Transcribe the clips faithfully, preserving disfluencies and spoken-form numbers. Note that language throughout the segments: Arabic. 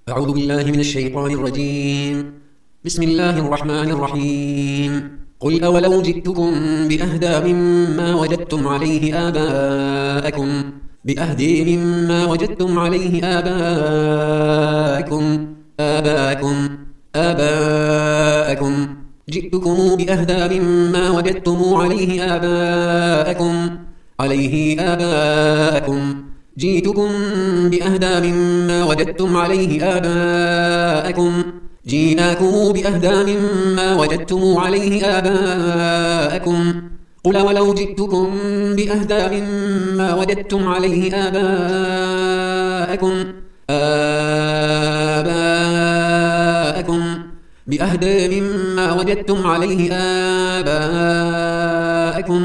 أعوذ بالله من الشيطان الرجيم. بسم الله الرحمن الرحيم. قل أولو جئتكم بأهدى مما وجدتم عليه آباءكم بأهدي مما وجدتم عليه آباءكم آباءكم آباءكم جئتكم بأهدى مما وجدتم عليه آباءكم عليه آباءكم جئتكم بأهدى مما وجدتم عليه آباءكم جئناكم بأهدى مما وجدتم عليه آباءكم قل ولو جئتكم بأهدى مما وجدتم عليه آباءكم آباءكم بأهدى مما وجدتم عليه آباءكم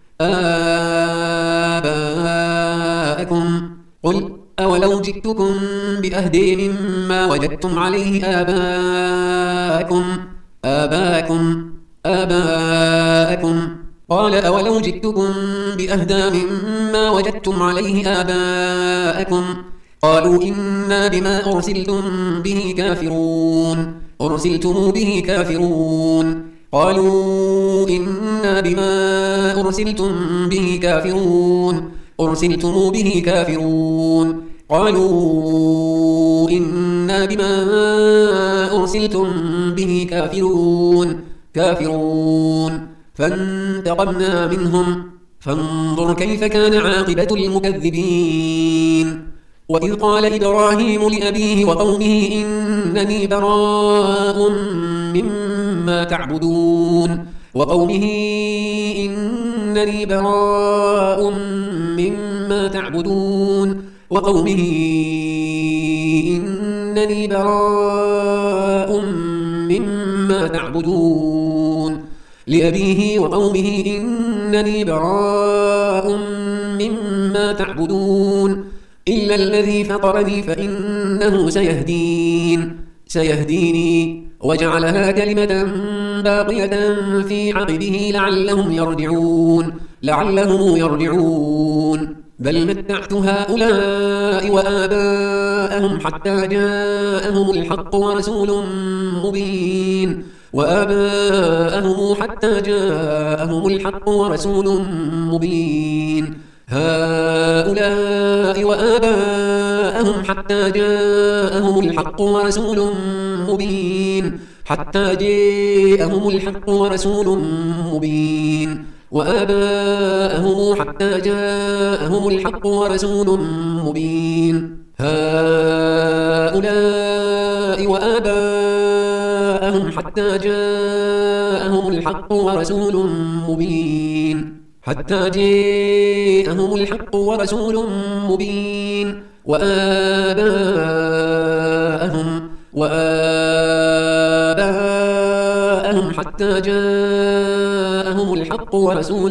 آباءكم قل أولو جئتكم بأهدى مما وجدتم عليه آباءكم آباءكم آباءكم قال أولو جئتكم بأهدى مما وجدتم عليه آباءكم قالوا إنا بما أرسلتم به كافرون أرسلتم به كافرون قالوا إنا بما أرسلتم به كافرون أرسلتم به كافرون قالوا إنا بما أرسلتم به كافرون كافرون فانتقمنا منهم فانظر كيف كان عاقبة المكذبين وإذ قال إبراهيم لأبيه وقومه إنني براء مما تعبدون وقومه إنني براء مما تعبدون وقومه إنني براء مما تعبدون لأبيه وقومه إنني براء مما تعبدون إلا الذي فطرني فإنه سيهدين سيهديني وجعلها كلمة باقية في عقبه لعلهم يرجعون لعلهم يرجعون بل متعت هؤلاء وآباءهم حتى جاءهم الحق ورسول مبين وآباءهم حتى جاءهم الحق ورسول مبين هؤلاء وآباءهم حتى جاءهم الحق ورسول مبين حتى جاءهم الحق ورسول مبين وآباءهم حتى جاءهم الحق ورسول مبين هؤلاء وآباءهم حتى جاءهم الحق ورسول مبين حتى جاءهم الحق ورسول مبين وآباءهم وآباءهم حتى جاءهم الحق ورسول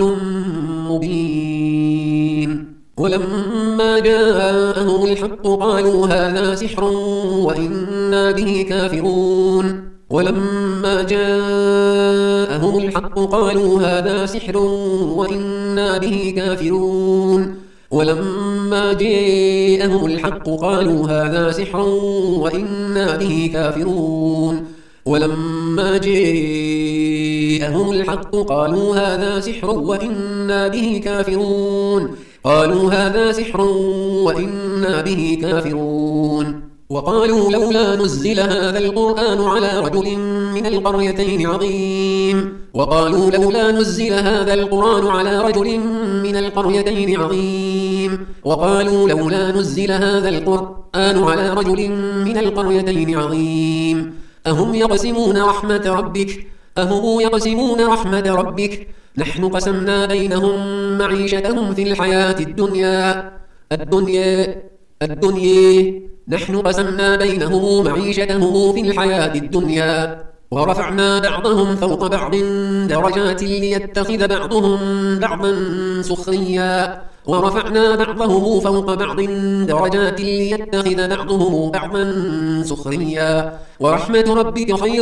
مبين ولما جاءهم الحق قالوا هذا سحر وإنا به كافرون ولما جاءهم الحق قالوا هذا سحر وإنا به كافرون ولما جاءهم الحق قالوا هذا سحر وإنا به كافرون ولما جاءهم الحق قالوا هذا سحر وإنا به كافرون قالوا هذا سحر وإنا به كافرون وقالوا لولا نزل هذا القرآن على رجل من القريتين عظيم وقالوا لولا نزل هذا القرآن على رجل من القريتين عظيم وقالوا لولا نزل هذا القرآن على رجل من القريتين عظيم أهم يقسمون رحمة ربك أهم يقسمون رحمة ربك نحن قسمنا بينهم معيشتهم في الحياة الدنيا الدنيا الدنيا نحن قسمنا بينهم معيشتهم في الحياة الدنيا ورفعنا بعضهم فوق بعض درجات ليتخذ بعضهم بعضا سخريا ورفعنا بعضهم فوق بعض درجات ليتخذ بعضهم بعضا سخريا ورحمة ربك خير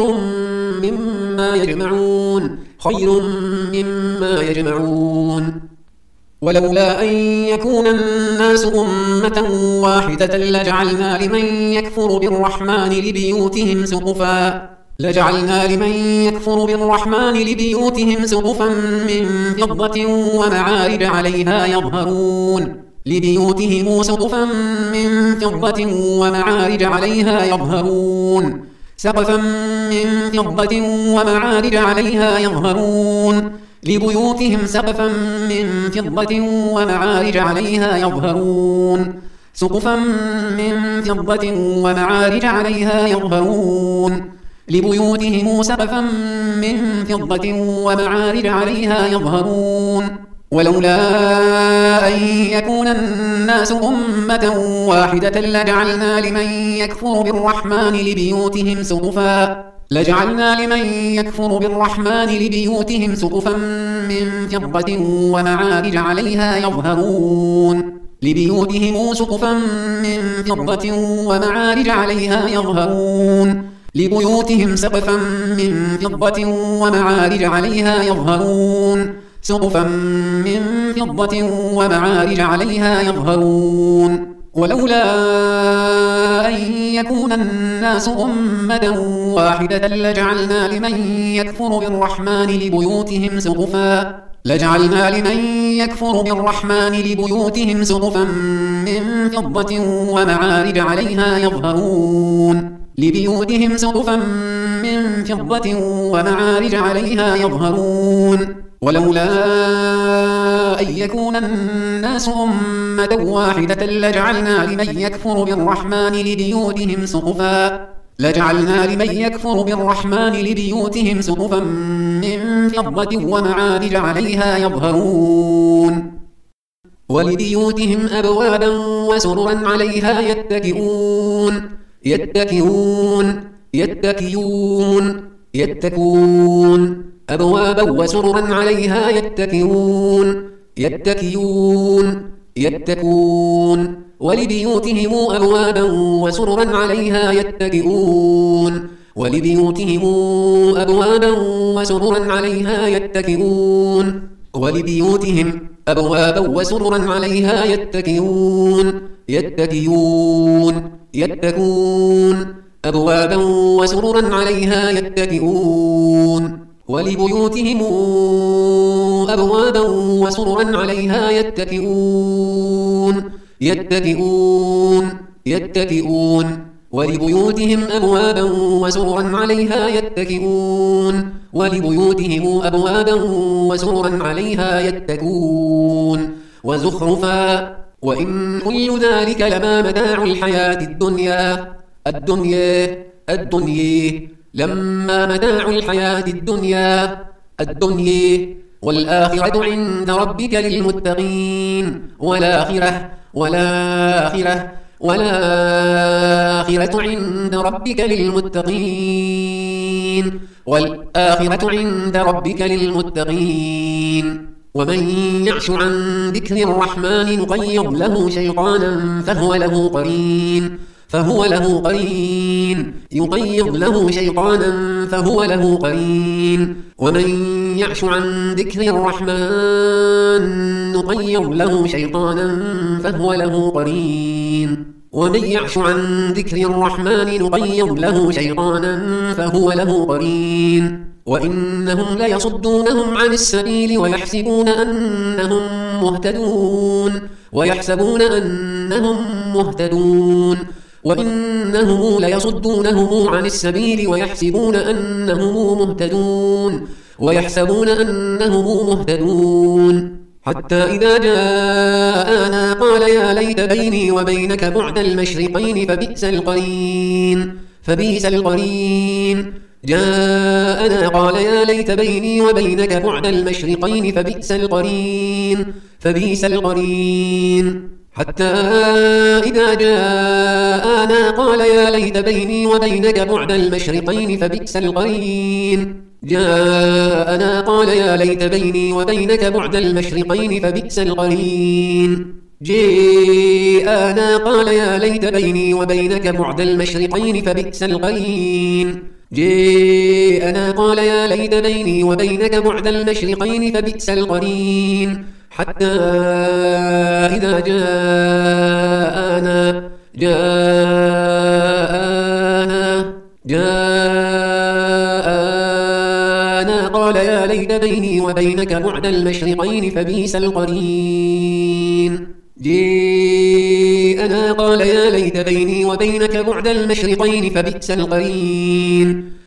مما يجمعون خير مما يجمعون ولولا أن يكون الناس أمة واحدة لجعلنا لمن يكفر بالرحمن لبيوتهم سقفا لجعلنا لمن يكفر بالرحمن لبيوتهم سقفا من فضة ومعارج عليها يظهرون لبيوتهم سقفا من فضة ومعارج عليها يظهرون سقفا من فضة ومعارج عليها يظهرون لبيوتهم سقفا من فضة ومعارج عليها يظهرون سقفا من فضة ومعارج عليها يظهرون لبيوتهم سقفا من فضة ومعارج عليها يظهرون ولولا أن يكون الناس أمة واحدة لجعلنا لمن يكفر بالرحمن لبيوتهم سقفا لجعلنا لمن يكفر بالرحمن لبيوتهم سقفا من فضة ومعارج عليها يظهرون لبيوتهم سقفا من فضة ومعارج عليها يظهرون لبيوتهم سقفا من فضة ومعارج عليها يظهرون سقفا من فضة ومعارج عليها يظهرون ولولا أن يكون الناس أمة واحدة لجعلنا لمن يكفر بالرحمن لبيوتهم سقفا لجعلنا لمن يكفر بالرحمن لبيوتهم سقفا من فضة ومعارج عليها يظهرون لبيوتهم سقفا من فضة ومعارج عليها يظهرون ولولا أن يكون الناس أمة واحدة لجعلنا لمن يكفر بالرحمن لبيوتهم سقفا لجعلنا لمن يكفر بالرحمن لبيوتهم سقفا من فضة ومعارج عليها يظهرون ولبيوتهم أبوابا وسررا عليها يتكئون يتكئون يتكئون يتكئون أبوابا وسررا عليها يتكئون يتكئون يتكئون ولبيوتهم أبوابا وسررا عليها يتكئون ولبيوتهم أبوابا وسررا عليها يتكئون ولبيوتهم أبوابا وسررا عليها يتكئون يتكئون يتكئون أبوابا وسررا عليها يتكئون ولبيوتهم أبوابا وسررا عليها يتكئون يتكئون يتكئون ولبيوتهم أبوابا وسررا عليها يتكئون ولبيوتهم أبوابا وسررا عليها يتكئون وزخرفا وإن كل ذلك لما متاع الحياة الدنيا الدنيا الدنيا لما متاع الحياة الدنيا الدنيا والآخرة عند ربك للمتقين والآخرة والآخرة والآخرة عند ربك للمتقين والآخرة عند ربك للمتقين ومن يعش عن ذكر الرحمن نقيض له شيطانا فهو له قرين فهو له قرين يقيض له شيطانا فهو له قرين ومن يعش عن ذكر الرحمن نقيض له شيطانا فهو له قرين ومن يعش عن ذكر الرحمن نقيض له شيطانا فهو له قرين وإنهم ليصدونهم عن السبيل ويحسبون أنهم مهتدون ويحسبون أنهم مهتدون وإنهم ليصدونهم عن السبيل ويحسبون أنهم مهتدون ويحسبون أنهم مهتدون حتى إذا جاءنا قال يا ليت بيني وبينك بعد المشرقين فبئس القرين فبئس القرين جاءنا قال يا ليت بيني وبينك بعد المشرقين فبئس القرين فبئس القرين حتى إذا جاءنا قال يا ليت بيني وبينك بعد المشرقين فبئس القرين جاءنا قال يا ليت بيني وبينك بعد المشرقين فبئس القرين جاءنا قال يا ليت بيني وبينك بعد المشرقين فبئس القرين جاءنا قال يا ليت بيني وبينك بعد المشرقين فبئس القرين حتى إذا جاءنا جاءنا جاءنا قال يا ليت بيني وبينك بعد المشرقين فبئس القرين. جاءنا قال يا ليت بيني وبينك بعد المشرقين فبئس القرين.